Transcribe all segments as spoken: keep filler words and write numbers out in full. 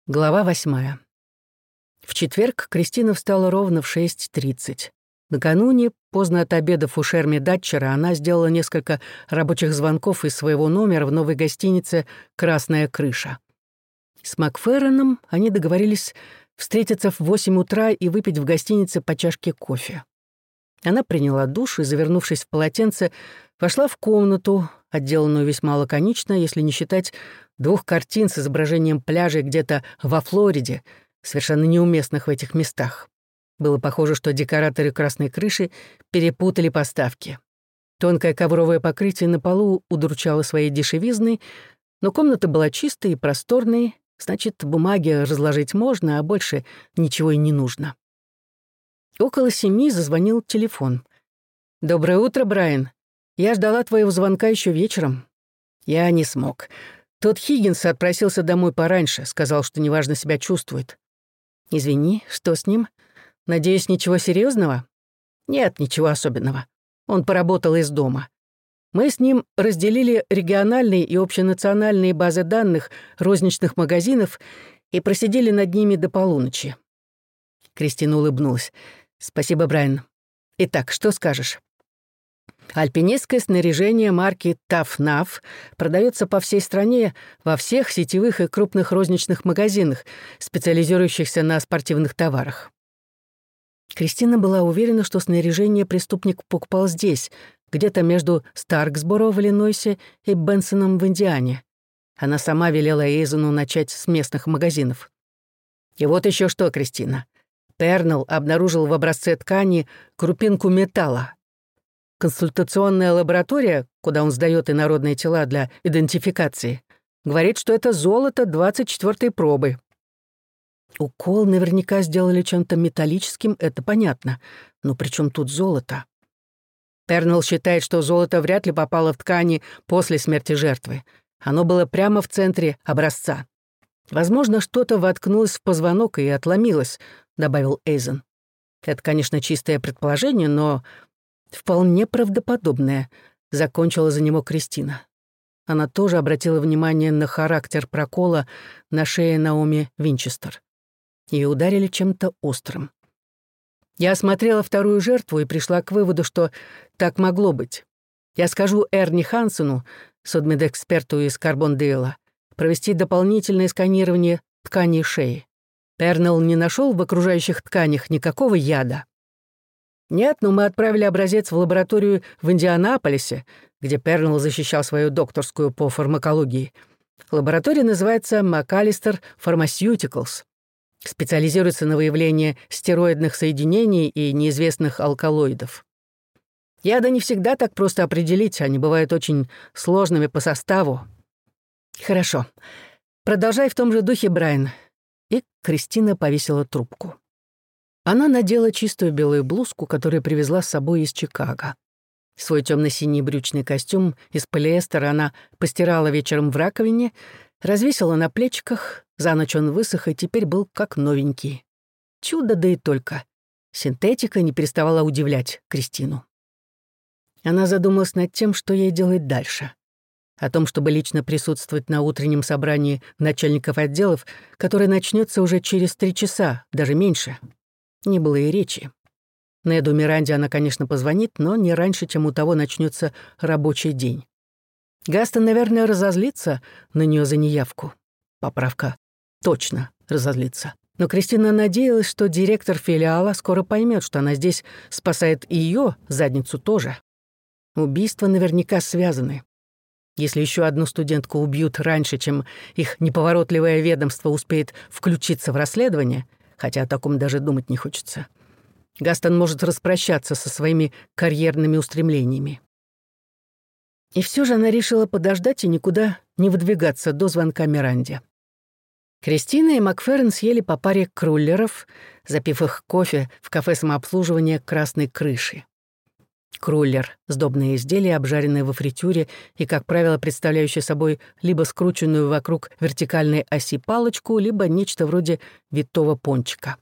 Глава восьмая. В четверг Кристина встала ровно в шесть тридцать. Накануне, поздно от обеда у Шерми Датчера, она сделала несколько рабочих звонков из своего номера в новой гостинице «Красная крыша». С Макферроном они договорились встретиться в восемь утра и выпить в гостинице по чашке кофе. Она приняла душ и, завернувшись в полотенце, вошла в комнату, отделанную весьма лаконично, если не считать двух картин с изображением пляжей где-то во Флориде, совершенно неуместных в этих местах. Было похоже, что декораторы «Красной крыши» перепутали поставки. Тонкое ковровое покрытие на полу удручало своей дешевизной, но комната была чистой и просторной, значит, бумаги разложить можно, а больше ничего и не нужно. Около семи зазвонил телефон. «Доброе утро, Брайан. Я ждала твоего звонка еще вечером». «Я не смог. Тот Хиггинс отпросился домой пораньше, сказал, что неважно себя чувствует». «Извини, что с ним? Надеюсь, ничего серьезного?» «Нет, ничего особенного. Он поработал из дома. Мы с ним разделили региональные и общенациональные базы данных розничных магазинов и просидели над ними до полуночи». Кристина улыбнулась. «Спасибо, Брайан. Итак, что скажешь?» Альпинистское снаряжение марки Таф-Наф продается по всей стране во всех сетевых и крупных розничных магазинах, специализирующихся на спортивных товарах. Кристина была уверена, что снаряжение преступник покупал здесь, где-то между Старксборо в Иллинойсе и Бенсоном в Индиане. Она сама велела Эйзену начать с местных магазинов. И вот еще что, Кристина. Пернелл обнаружил в образце ткани крупинку металла. Консультационная лаборатория, куда он сдаёт инородные тела для идентификации, говорит, что это золото двадцать четвёртой пробы. Укол наверняка сделали чем-то металлическим, это понятно. Но при чём тут золото? Пернелл считает, что золото вряд ли попало в ткани после смерти жертвы. Оно было прямо в центре образца. Возможно, что-то воткнулось в позвонок и отломилось, добавил Эйзен. Это, конечно, чистое предположение, но вполне правдоподобное, закончила за него Кристина. Она тоже обратила внимание на характер прокола на шее Наоми Винчестер. Ее ударили чем-то острым. Я осмотрела вторую жертву и пришла к выводу, что так могло быть. Я скажу Эрни Хансену, судмедэксперту из Карбондейла, провести дополнительное сканирование тканей шеи. Пернелл не нашел в окружающих тканях никакого яда. Нет, но мы отправили образец в лабораторию в Индианаполисе, где Пернелл защищал свою докторскую по фармакологии. Лаборатория называется МакАлистер Pharmaceuticals. Специализируется на выявлении стероидных соединений и неизвестных алкалоидов. Яды не всегда так просто определить, они бывают очень сложными по составу. Хорошо. Продолжай в том же духе, Брайан. И Кристина повесила трубку. Она надела чистую белую блузку, которую привезла с собой из Чикаго. Свой темно-синий брючный костюм из полиэстера она постирала вечером в раковине, развесила на плечиках, за ночь он высох и теперь был как новенький. Чудо, да и только. Синтетика не переставала удивлять Кристину. Она задумалась над тем, что ей делать дальше. О том, чтобы лично присутствовать на утреннем собрании начальников отделов, которое начнется уже через три часа, даже меньше. Не было и речи. Неду Миранде она, конечно, позвонит, но не раньше, чем у того начнется рабочий день. Гастон, наверное, разозлится на нее за неявку. Поправка. Точно разозлится. Но Кристина надеялась, что директор филиала скоро поймет, что она здесь спасает и ее задницу тоже. Убийства наверняка связаны. Если еще одну студентку убьют раньше, чем их неповоротливое ведомство успеет включиться в расследование, хотя о таком даже думать не хочется, Гастон может распрощаться со своими карьерными устремлениями. И все же она решила подождать и никуда не выдвигаться до звонка Миранде. Кристина и Макферрон съели по паре круллеров, запив их кофе в кафе самообслуживания «Красной крыши». Круллер — сдобное изделие, обжаренное во фритюре и, как правило, представляющее собой либо скрученную вокруг вертикальной оси палочку, либо нечто вроде витого пончика.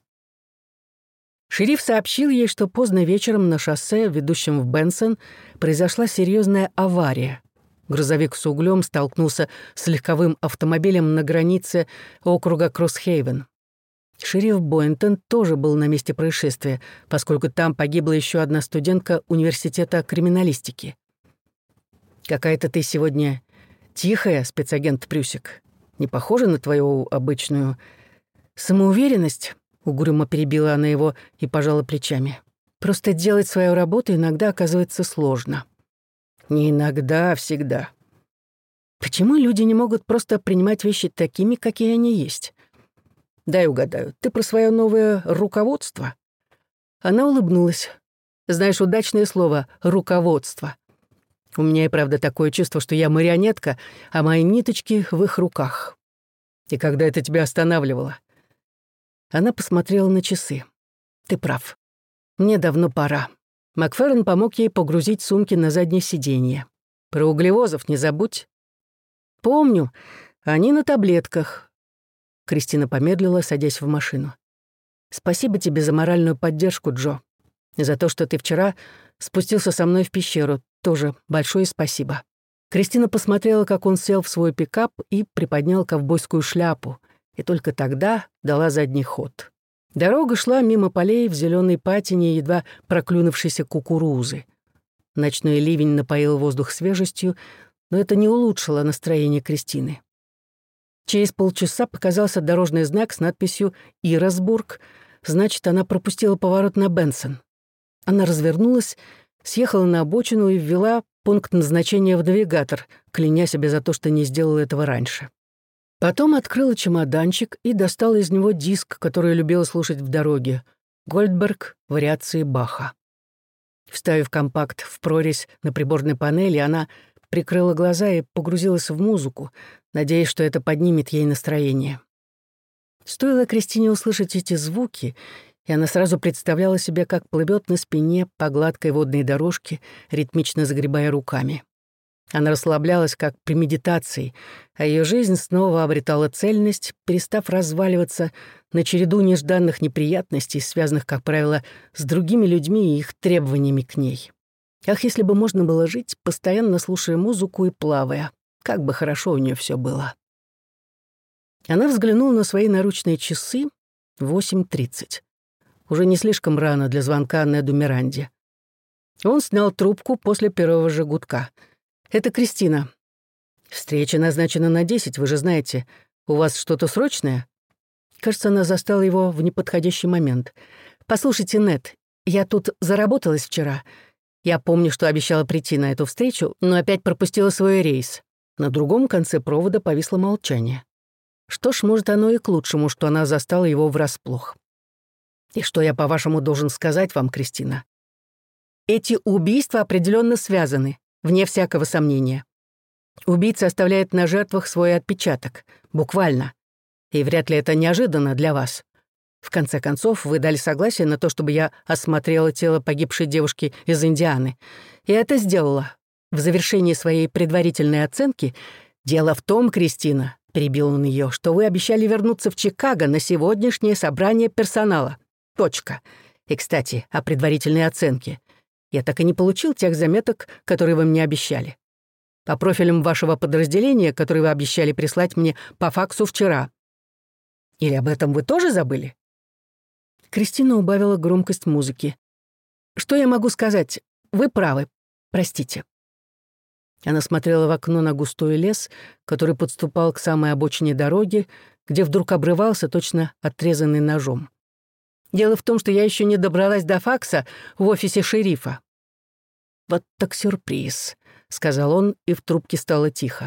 Шериф сообщил ей, что поздно вечером на шоссе, ведущем в Бенсон, произошла серьезная авария. Грузовик с углем столкнулся с легковым автомобилем на границе округа Кроссхейвен. Шериф Бойнтон тоже был на месте происшествия, поскольку там погибла еще одна студентка университета криминалистики. «Какая-то ты сегодня тихая, спецагент Прюсик. Не похожа на твою обычную самоуверенность?» — угрюмо перебила она его и пожала плечами. «Просто делать свою работу иногда оказывается сложно». «Не иногда, а всегда». «Почему люди не могут просто принимать вещи такими, какие они есть?» «Дай угадаю, ты про свое новое руководство?» Она улыбнулась. «Знаешь, удачное слово «руководство». У меня и правда такое чувство, что я марионетка, а мои ниточки в их руках. И когда это тебя останавливало?» Она посмотрела на часы. «Ты прав. Мне давно пора». Макферрин помог ей погрузить сумки на заднее сиденье. «Про углевозов не забудь». «Помню. Они на таблетках». Кристина помедлила, садясь в машину. «Спасибо тебе за моральную поддержку, Джо. И за то, что ты вчера спустился со мной в пещеру. Тоже большое спасибо». Кристина посмотрела, как он сел в свой пикап и приподнял ковбойскую шляпу, и только тогда дала задний ход. Дорога шла мимо полей в зеленой патине едва проклюнувшейся кукурузы. Ночной ливень напоил воздух свежестью, но это не улучшило настроение Кристины. Через полчаса показался дорожный знак с надписью «Ирасбург», значит, она пропустила поворот на Бенсон. Она развернулась, съехала на обочину и ввела пункт назначения в навигатор, кляня себя за то, что не сделала этого раньше. Потом открыла чемоданчик и достала из него диск, который любила слушать в дороге — «Гольдберг. Вариации Баха». Вставив компакт в прорезь на приборной панели, она прикрыла глаза и погрузилась в музыку, надеясь, что это поднимет ей настроение. Стоило Кристине услышать эти звуки, и она сразу представляла себе, как плывет на спине по гладкой водной дорожке, ритмично загребая руками. Она расслаблялась, как при медитации, а ее жизнь снова обретала цельность, перестав разваливаться на череду нежданных неприятностей, связанных, как правило, с другими людьми и их требованиями к ней. Ах, если бы можно было жить, постоянно слушая музыку и плавая, как бы хорошо у нее все было. Она взглянула на свои наручные часы — восемь тридцать. Уже не слишком рано для звонка Неду Миранде. Он снял трубку после первого же гудка. «Это Кристина. Встреча назначена на десять, вы же знаете. У вас что-то срочное?» Кажется, она застала его в неподходящий момент. «Послушайте, Нед, я тут заработалась вчера. Я помню, что обещала прийти на эту встречу, но опять пропустила свой рейс». На другом конце провода повисло молчание. Что ж, может, оно и к лучшему, что она застала его врасплох. «И что я, по-вашему, должен сказать вам, Кристина? Эти убийства определенно связаны, вне всякого сомнения. Убийца оставляет на жертвах свой отпечаток, буквально. И вряд ли это неожиданно для вас. В конце концов, вы дали согласие на то, чтобы я осмотрела тело погибшей девушки из Индианы. И это сделала. В завершении своей предварительной оценки «Дело в том, Кристина», — перебил он ее, «что вы обещали вернуться в Чикаго на сегодняшнее собрание персонала. Точка. И, кстати, о предварительной оценке. Я так и не получил тех заметок, которые вы мне обещали. По профилям вашего подразделения, которые вы обещали прислать мне по факсу вчера. Или об этом вы тоже забыли?» Кристина убавила громкость музыки. «Что я могу сказать? Вы правы. Простите». Она смотрела в окно на густой лес, который подступал к самой обочине дороги, где вдруг обрывался, точно отрезанный ножом. «Дело в том, что я еще не добралась до факса в офисе шерифа». «Вот так сюрприз», — сказал он, и в трубке стало тихо.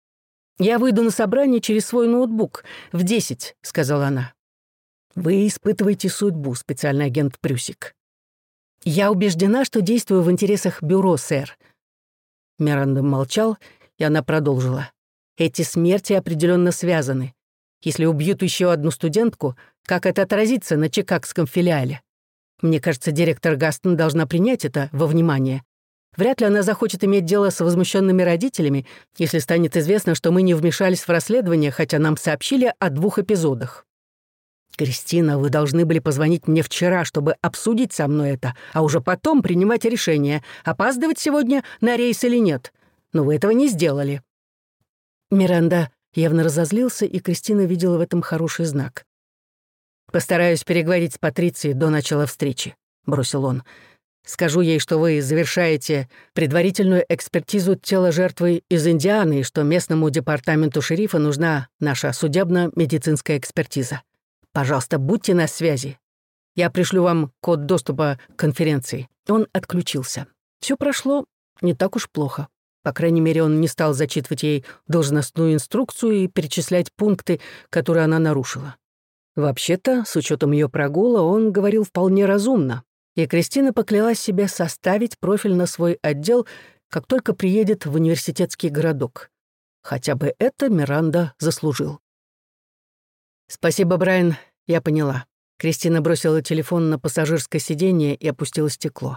«Я выйду на собрание через свой ноутбук в десять», — сказала она. «Вы испытываете судьбу, специальный агент Прюсик». «Я убеждена, что действую в интересах бюро, сэр». Миранда молчал, и она продолжила. «Эти смерти определенно связаны. Если убьют еще одну студентку, как это отразится на чикагском филиале? Мне кажется, директор Гастон должна принять это во внимание. Вряд ли она захочет иметь дело с возмущенными родителями, если станет известно, что мы не вмешались в расследование, хотя нам сообщили о двух эпизодах. Кристина, вы должны были позвонить мне вчера, чтобы обсудить со мной это, а уже потом принимать решение, опаздывать сегодня на рейс или нет. Но вы этого не сделали». Миранда явно разозлился, и Кристина видела в этом хороший знак. «Постараюсь переговорить с Патрицией до начала встречи», — бросил он. «Скажу ей, что вы завершаете предварительную экспертизу тела жертвы из Индианы и что местному департаменту шерифа нужна наша судебно-медицинская экспертиза. Пожалуйста, будьте на связи. Я пришлю вам код доступа к конференции». Он отключился. Все прошло не так уж плохо. По крайней мере, он не стал зачитывать ей должностную инструкцию и перечислять пункты, которые она нарушила. Вообще-то, с учетом ее прогула, он говорил вполне разумно, и Кристина поклялась себе составить профиль на свой отдел, как только приедет в университетский городок. Хотя бы это Миранда заслужил. «Спасибо, Брайан, я поняла». Кристина бросила телефон на пассажирское сиденье и опустила стекло.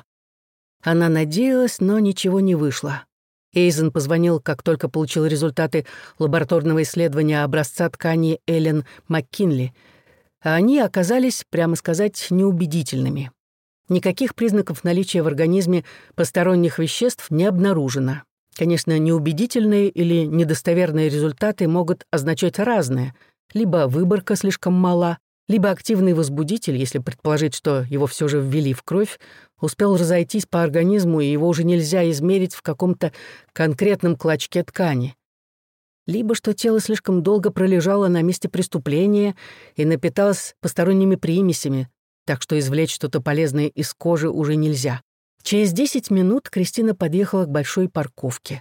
Она надеялась, но ничего не вышло. Эйзен позвонил, как только получил результаты лабораторного исследования образца ткани Эллен МакКинли, а они оказались, прямо сказать, неубедительными. Никаких признаков наличия в организме посторонних веществ не обнаружено. Конечно, неубедительные или недостоверные результаты могут означать разное. Либо выборка слишком мала, либо активный возбудитель, если предположить, что его все же ввели в кровь, успел разойтись по организму, и его уже нельзя измерить в каком-то конкретном клочке ткани. Либо что тело слишком долго пролежало на месте преступления и напиталось посторонними примесями, так что извлечь что-то полезное из кожи уже нельзя. Через десять минут Кристина подъехала к большой парковке.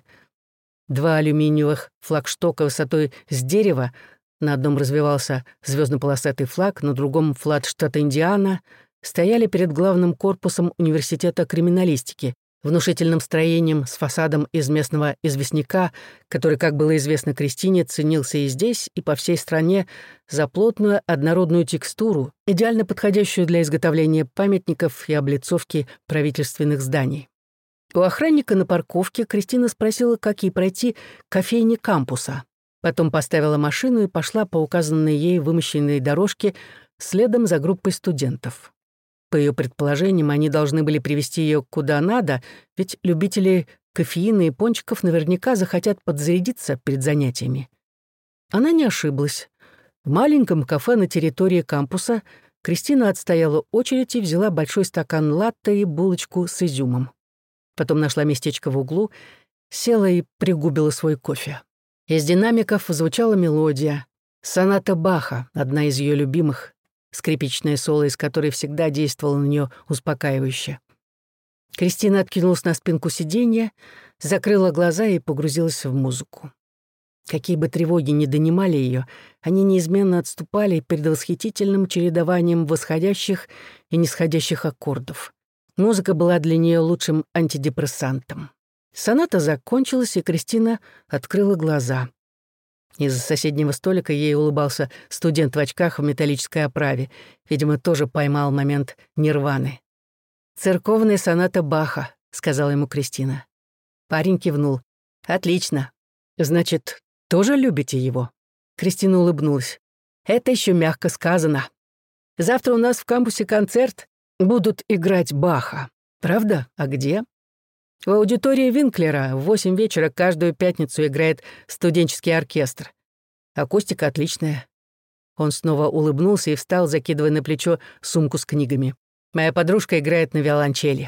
Два алюминиевых флагштока высотой с дерева, на одном развивался звездно-полосатый флаг, на другом — флаг штата Индиана, стояли перед главным корпусом университета криминалистики, внушительным строением с фасадом из местного известняка, который, как было известно Кристине, ценился и здесь, и по всей стране за плотную однородную текстуру, идеально подходящую для изготовления памятников и облицовки правительственных зданий. У охранника на парковке Кристина спросила, как ей пройти к кофейне кампуса. Потом поставила машину и пошла по указанной ей вымощенной дорожке следом за группой студентов. По ее предположениям, они должны были привести ее куда надо, ведь любители кофеина и пончиков наверняка захотят подзарядиться перед занятиями. Она не ошиблась. В маленьком кафе на территории кампуса Кристина отстояла очередь и взяла большой стакан латте и булочку с изюмом. Потом нашла местечко в углу, села и пригубила свой кофе. Из динамиков звучала мелодия. Соната Баха, одна из ее любимых, скрипичное соло из которой всегда действовало на нее успокаивающе. Кристина откинулась на спинку сиденья, закрыла глаза и погрузилась в музыку. Какие бы тревоги ни донимали ее, они неизменно отступали перед восхитительным чередованием восходящих и нисходящих аккордов. Музыка была для нее лучшим антидепрессантом. Соната закончилась, и Кристина открыла глаза. Из-за соседнего столика ей улыбался студент в очках в металлической оправе. Видимо, тоже поймал момент нирваны. «Церковная соната Баха», — сказала ему Кристина. Парень кивнул. «Отлично. Значит, тоже любите его?» Кристина улыбнулась. «Это еще мягко сказано. Завтра у нас в кампусе концерт. Будут играть Баха. Правда? А где?» «В аудитории Винклера в восемь вечера каждую пятницу играет студенческий оркестр. Акустика отличная». Он снова улыбнулся и встал, закидывая на плечо сумку с книгами. «Моя подружка играет на виолончели».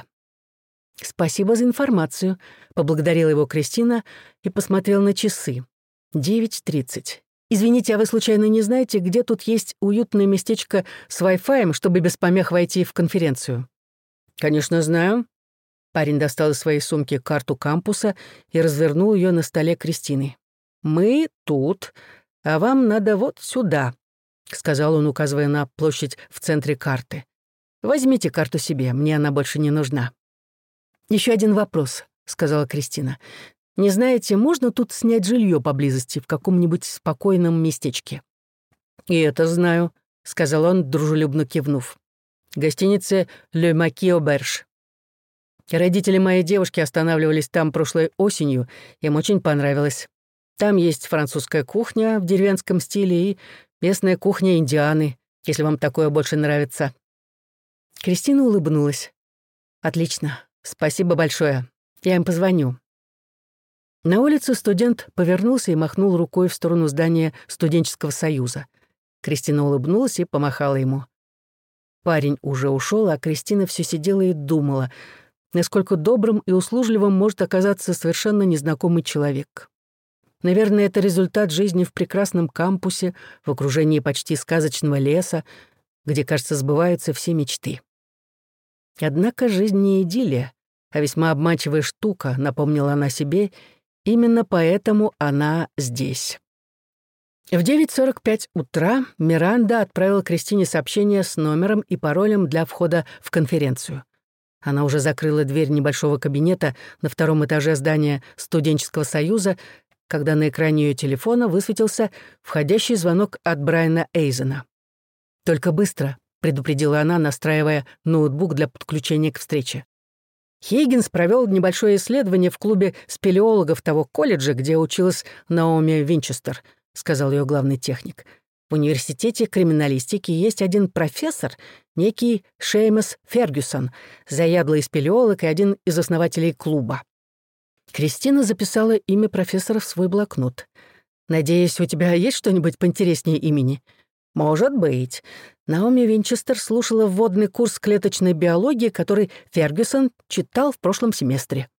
«Спасибо за информацию», — поблагодарила его Кристина и посмотрела на часы. девять тридцать. «Извините, а вы случайно не знаете, где тут есть уютное местечко с Wi-Fi, чтобы без помех войти в конференцию?» «Конечно, знаю». Парень достал из своей сумки карту кампуса и развернул ее на столе Кристины. «Мы тут, а вам надо вот сюда», — сказал он, указывая на площадь в центре карты. «Возьмите карту себе, мне она больше не нужна». «Еще один вопрос», — сказала Кристина. «Не знаете, можно тут снять жилье поблизости, в каком-нибудь спокойном местечке?» «И это знаю», — сказал он, дружелюбно кивнув. «Гостиница «Le Maquis Auberge». Родители моей девушки останавливались там прошлой осенью, им очень понравилось. Там есть французская кухня в деревенском стиле и местная кухня Индианы, если вам такое больше нравится». Кристина улыбнулась. «Отлично, спасибо большое. Я им позвоню». На улице студент повернулся и махнул рукой в сторону здания студенческого союза. Кристина улыбнулась и помахала ему. Парень уже ушел, а Кристина все сидела и думала, насколько добрым и услужливым может оказаться совершенно незнакомый человек. Наверное, это результат жизни в прекрасном кампусе, в окружении почти сказочного леса, где, кажется, сбываются все мечты. Однако жизнь не идиллия, а весьма обманчивая штука, напомнила она себе, именно поэтому она здесь. В девять сорок пять утра Миранда отправила Кристине сообщение с номером и паролем для входа в конференцию. Она уже закрыла дверь небольшого кабинета на втором этаже здания студенческого союза, когда на экране ее телефона высветился входящий звонок от Брайана Эйзена. «Только быстро», — предупредила она, настраивая ноутбук для подключения к встрече. Хиггинс провел небольшое исследование в клубе спелеологов того колледжа, где училась Наоми Винчестер, сказал ее главный техник. В университете криминалистики есть один профессор, некий Шеймас Фергюсон, заядлый спелеолог и один из основателей клуба. Кристина записала имя профессора в свой блокнот. «Надеюсь, у тебя есть что-нибудь поинтереснее имени?» «Может быть». Наоми Винчестер слушала вводный курс клеточной биологии, который Фергюсон читал в прошлом семестре.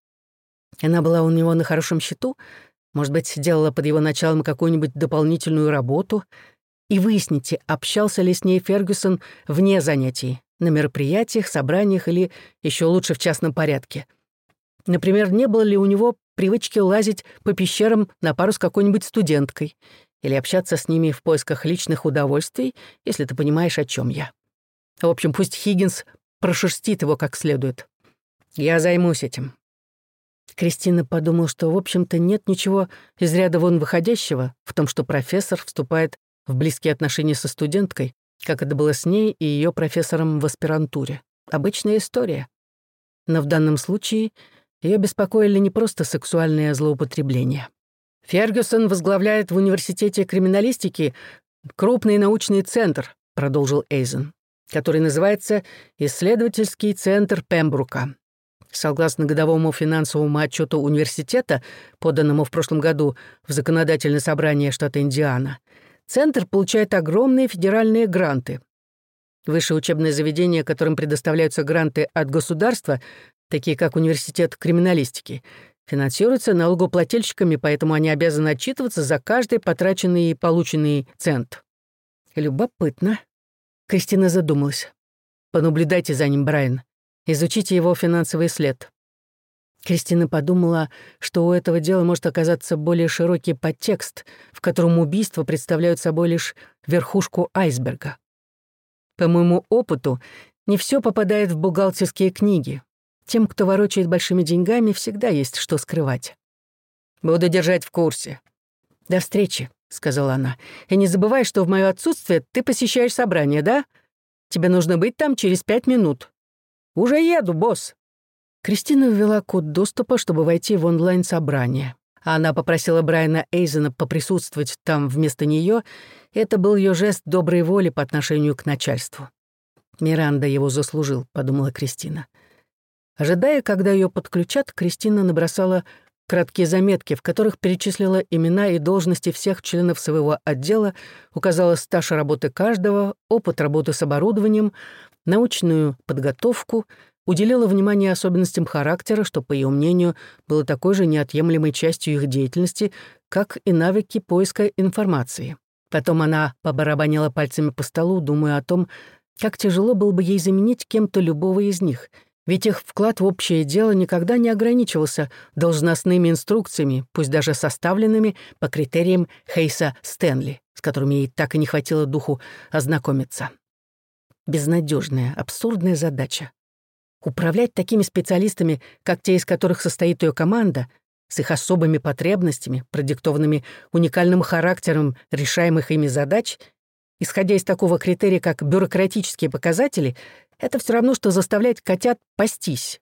Она была у него на хорошем счету, может быть, делала под его началом какую-нибудь дополнительную работу. И выясните, общался ли с ней Фергюсон вне занятий, на мероприятиях, собраниях или еще лучше в частном порядке. Например, не было ли у него привычки лазить по пещерам на пару с какой-нибудь студенткой или общаться с ними в поисках личных удовольствий, если ты понимаешь, о чем я. В общем, пусть Хиггинс прошерстит его как следует. Я займусь этим. Кристина подумала, что, в общем-то, нет ничего из ряда вон выходящего в том, что профессор вступает в близкие отношения со студенткой, как это было с ней и ее профессором в аспирантуре. Обычная история. Но в данном случае ее беспокоили не просто сексуальные злоупотребления. «Фергюсон возглавляет в университете криминалистики крупный научный центр», продолжил Эйзен, который называется «Исследовательский центр Пембрука». Согласно годовому финансовому отчету университета, поданному в прошлом году в законодательное собрание штата Индиана, центр получает огромные федеральные гранты. Высшие учебные заведения, которым предоставляются гранты от государства, такие как Университет криминалистики, финансируются налогоплательщиками, поэтому они обязаны отчитываться за каждый потраченный и полученный цент. Любопытно. Кристина задумалась. Понаблюдайте за ним, Брайан. Изучите его финансовый след. Кристина подумала, что у этого дела может оказаться более широкий подтекст, в котором убийства представляют собой лишь верхушку айсберга. По моему опыту, не все попадает в бухгалтерские книги. Тем, кто ворочает большими деньгами, всегда есть что скрывать. «Буду держать в курсе». «До встречи», — сказала она. «И не забывай, что в моё отсутствие ты посещаешь собрание, да? Тебе нужно быть там через пять минут». «Уже еду, босс». Кристина ввела код доступа, чтобы войти в онлайн-собрание. Она попросила Брайана Эйзена поприсутствовать там вместо неё. Это был её жест доброй воли по отношению к начальству. «Миранда его заслужил», — подумала Кристина. Ожидая, когда её подключат, Кристина набросала краткие заметки, в которых перечислила имена и должности всех членов своего отдела, указала стаж работы каждого, опыт работы с оборудованием, научную подготовку, уделила внимание особенностям характера, что, по её мнению, было такой же неотъемлемой частью их деятельности, как и навыки поиска информации. Потом она побарабанила пальцами по столу, думая о том, как тяжело было бы ей заменить кем-то любого из них, ведь их вклад в общее дело никогда не ограничивался должностными инструкциями, пусть даже составленными по критериям Хейса Стэнли, с которыми ей так и не хватило духу ознакомиться. Безнадежная, абсурдная задача. Управлять такими специалистами, как те, из которых состоит ее команда, с их особыми потребностями, продиктованными уникальным характером решаемых ими задач, исходя из такого критерия, как бюрократические показатели, это все равно, что заставлять котят пастись.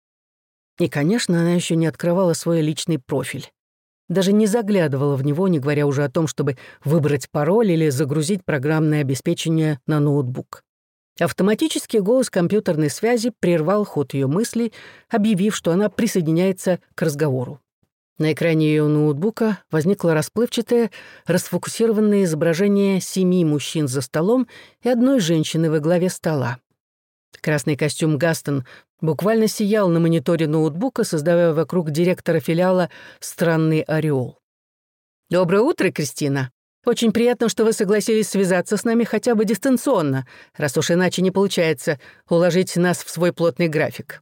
И, конечно, она еще не открывала свой личный профиль. Даже не заглядывала в него, не говоря уже о том, чтобы выбрать пароль или загрузить программное обеспечение на ноутбук. Автоматический голос компьютерной связи прервал ход ее мыслей, объявив, что она присоединяется к разговору. На экране ее ноутбука возникло расплывчатое, расфокусированное изображение семи мужчин за столом и одной женщины во главе стола. Красный костюм Гастон буквально сиял на мониторе ноутбука, создавая вокруг директора филиала странный ореол. «Доброе утро, Кристина. Очень приятно, что вы согласились связаться с нами хотя бы дистанционно, раз уж иначе не получается уложить нас в свой плотный график».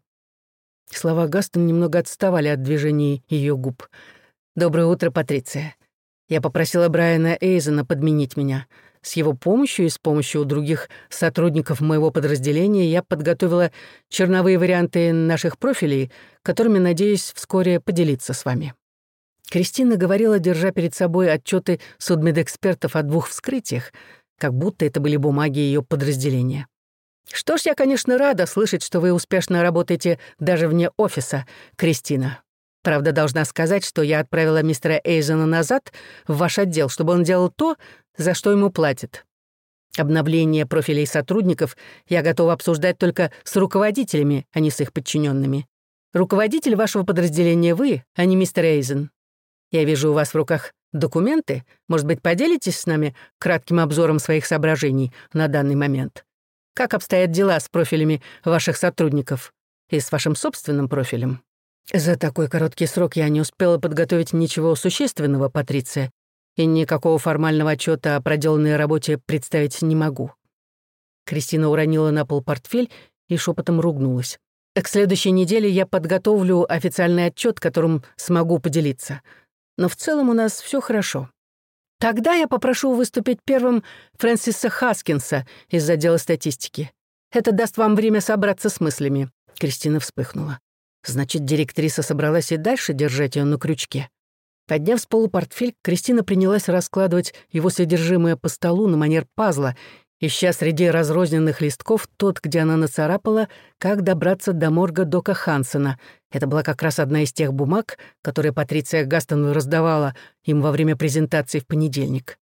Слова Гастон немного отставали от движений ее губ. «Доброе утро, Патриция. Я попросила Брайана Эйзена подменить меня. С его помощью и с помощью других сотрудников моего подразделения я подготовила черновые варианты наших профилей, которыми надеюсь вскоре поделиться с вами». Кристина говорила, держа перед собой отчеты судмедэкспертов о двух вскрытиях, как будто это были бумаги ее подразделения. «Что ж, я, конечно, рада слышать, что вы успешно работаете даже вне офиса, Кристина. Правда, должна сказать, что я отправила мистера Эйзена назад в ваш отдел, чтобы он делал то, за что ему платят. Обновление профилей сотрудников я готова обсуждать только с руководителями, а не с их подчиненными. Руководитель вашего подразделения вы, а не мистер Эйзен. Я вижу у вас в руках документы. Может быть, поделитесь с нами кратким обзором своих соображений на данный момент? Как обстоят дела с профилями ваших сотрудников и с вашим собственным профилем?» «За такой короткий срок я не успела подготовить ничего существенного, Патриция, и никакого формального отчета о проделанной работе представить не могу». Кристина уронила на пол портфель и шепотом ругнулась. «К следующей неделе я подготовлю официальный отчет, которым смогу поделиться. Но в целом у нас все хорошо. Тогда я попрошу выступить первым Фрэнсиса Хаскинса из отдела статистики. Это даст вам время собраться с мыслями». Кристина вспыхнула. Значит, директриса собралась и дальше держать ее на крючке. Подняв с пола портфель, Кристина принялась раскладывать его содержимое по столу на манер пазла, ища среди разрозненных листков тот, где она нацарапала, как добраться до морга Дока Хансена. Это была как раз одна из тех бумаг, которые Патриция Гастон раздавала им во время презентации в понедельник.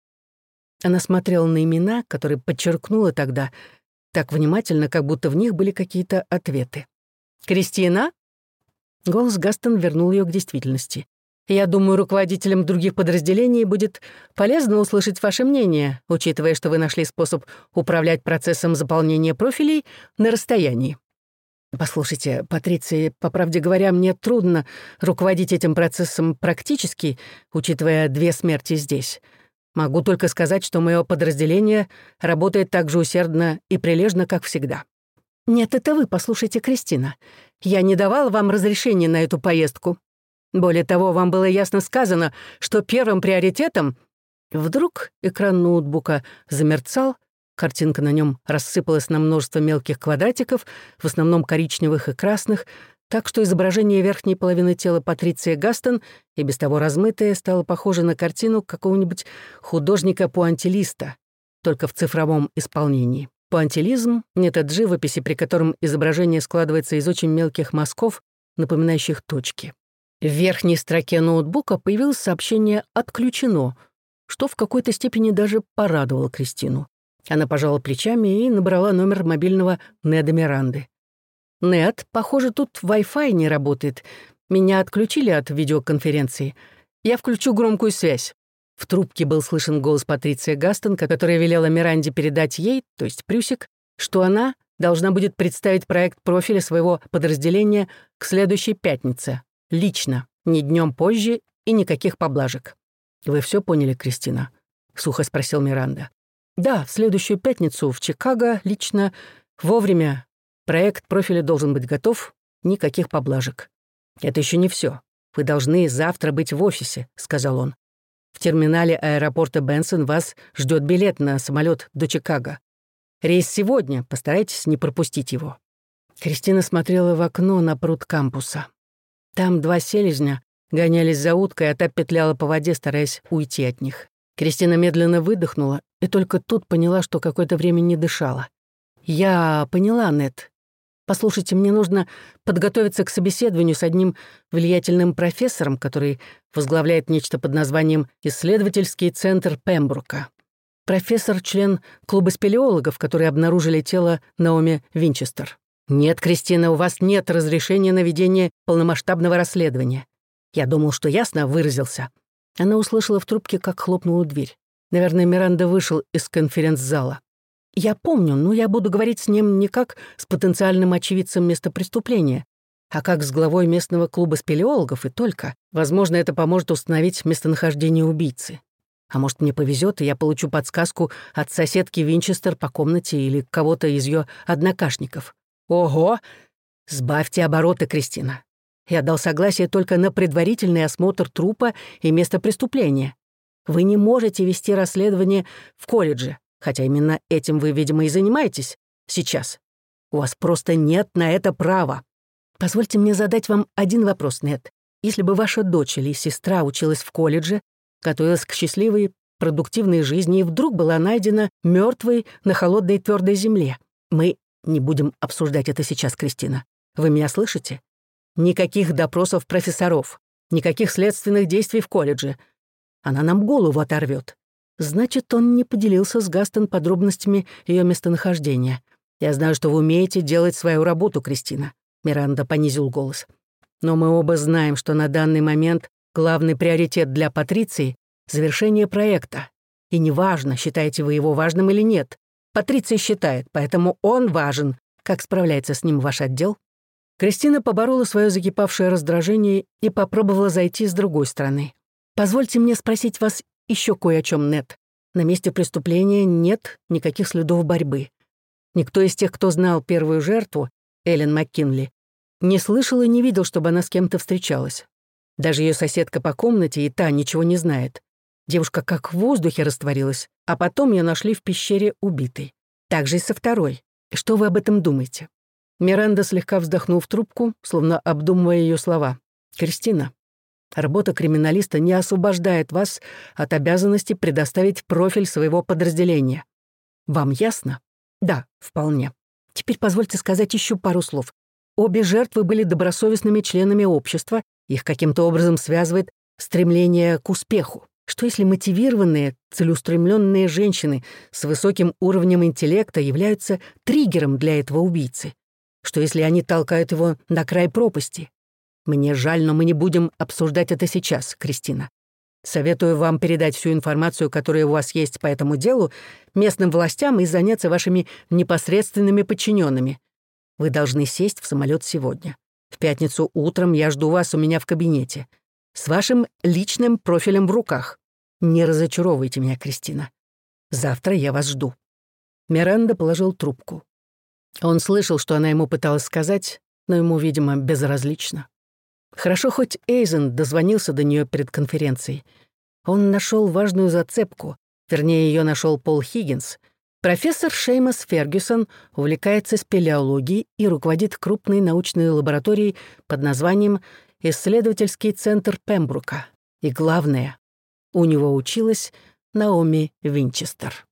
Она смотрела на имена, которые подчеркнула тогда, так внимательно, как будто в них были какие-то ответы. «Кристина?» Голос Гастон вернул ее к действительности. «Я думаю, руководителям других подразделений будет полезно услышать ваше мнение, учитывая, что вы нашли способ управлять процессом заполнения профилей на расстоянии». «Послушайте, Патриция, по правде говоря, мне трудно руководить этим процессом практически, учитывая две смерти здесь. Могу только сказать, что мое подразделение работает так же усердно и прилежно, как всегда». «Нет, это вы, послушайте, Кристина. Я не давала вам разрешения на эту поездку. Более того, вам было ясно сказано, что первым приоритетом...» Вдруг экран ноутбука замерцал, картинка на нем рассыпалась на множество мелких квадратиков, в основном коричневых и красных, так что изображение верхней половины тела Патриции Гастон, и без того размытое, стало похоже на картину какого-нибудь художника-пуантилиста, только в цифровом исполнении. Пуантилизм — метод живописи, при котором изображение складывается из очень мелких мазков, напоминающих точки. В верхней строке ноутбука появилось сообщение «Отключено», что в какой-то степени даже порадовало Кристину. Она пожала плечами и набрала номер мобильного Неда Миранды. «Нед, похоже, тут Wi-Fi не работает. Меня отключили от видеоконференции. Я включу громкую связь». В трубке был слышен голос Патриции Гастон, которая велела Миранде передать ей, то есть Прюсик, что она должна будет представить проект профиля своего подразделения к следующей пятнице. Лично, не днем позже и никаких поблажек. «Вы все поняли, Кристина?» — сухо спросил Миранда. «Да, в следующую пятницу в Чикаго, лично, вовремя. Проект профиля должен быть готов, никаких поблажек». «Это еще не все. Вы должны завтра быть в офисе», — сказал он. «В терминале аэропорта Бенсон вас ждет билет на самолет до Чикаго. Рейс сегодня, постарайтесь не пропустить его». Кристина смотрела в окно на пруд кампуса. Там два селезня гонялись за уткой, а та петляла по воде, стараясь уйти от них. Кристина медленно выдохнула и только тут поняла, что какое-то время не дышала. «Я поняла, Нед. Послушайте, мне нужно подготовиться к собеседованию с одним влиятельным профессором, который возглавляет нечто под названием «Исследовательский центр Пембрука». Профессор — член клуба спелеологов, которые обнаружили тело Наоми Винчестер. «Нет, Кристина, у вас нет разрешения на ведение полномасштабного расследования. Я думал, что ясно выразился». Она услышала в трубке, как хлопнула дверь. Наверное, Миранда вышел из конференц-зала. «Я помню, но я буду говорить с ним не как с потенциальным очевидцем места преступления, а как с главой местного клуба спелеологов и только. Возможно, это поможет установить местонахождение убийцы. А может, мне повезет, и я получу подсказку от соседки Винчестер по комнате или кого-то из ее однокашников. Ого! Сбавьте обороты, Кристина. Я дал согласие только на предварительный осмотр трупа и места преступления. Вы не можете вести расследование в колледже, хотя именно этим вы, видимо, и занимаетесь сейчас. У вас просто нет на это права. Позвольте мне задать вам один вопрос, Нед. Если бы ваша дочь или сестра училась в колледже, готовилась к счастливой, продуктивной жизни и вдруг была найдена мертвой на холодной твердой земле, мы не будем обсуждать это сейчас, Кристина. Вы меня слышите? Никаких допросов профессоров, никаких следственных действий в колледже. Она нам голову оторвет. Значит, он не поделился с Гастон подробностями ее местонахождения. Я знаю, что вы умеете делать свою работу, Кристина. Миранда понизил голос. Но мы оба знаем, что на данный момент главный приоритет для Патриции — завершение проекта. И неважно, считаете вы его важным или нет. Патриция считает, поэтому он важен. Как справляется с ним ваш отдел? Кристина поборола свое закипавшее раздражение и попробовала зайти с другой стороны. «Позвольте мне спросить вас еще кое о чем, Нед. На месте преступления нет никаких следов борьбы. Никто из тех, кто знал первую жертву, Эллен МакКинли, не слышал и не видел, чтобы она с кем-то встречалась. Даже ее соседка по комнате и та ничего не знает. Девушка как в воздухе растворилась, а потом ее нашли в пещере убитой. Так же и со второй. Что вы об этом думаете?» Миранда слегка вздохнул в трубку, словно обдумывая ее слова. «Кристина, работа криминалиста не освобождает вас от обязанности предоставить профиль своего подразделения. Вам ясно?» «Да, вполне. Теперь позвольте сказать еще пару слов. Обе жертвы были добросовестными членами общества, их каким-то образом связывает стремление к успеху. Что если мотивированные, целеустремленные женщины с высоким уровнем интеллекта являются триггером для этого убийцы? Что если они толкают его на край пропасти? Мне жаль, но мы не будем обсуждать это сейчас, Кристина. Советую вам передать всю информацию, которая у вас есть по этому делу, местным властям и заняться вашими непосредственными подчиненными. Вы должны сесть в самолет сегодня. В пятницу утром я жду вас у меня в кабинете. С вашим личным профилем в руках. Не разочаровывайте меня, Кристина. Завтра я вас жду». Миранда положил трубку. Он слышал, что она ему пыталась сказать, но ему, видимо, безразлично. Хорошо, хоть Эйзен дозвонился до нее перед конференцией. Он нашел важную зацепку, вернее, ее нашел Пол Хиггинс. Профессор Шеймас Фергюсон увлекается спелеологией и руководит крупной научной лабораторией под названием «Исследовательский центр Пембрука». И главное, у него училась Наоми Винчестер.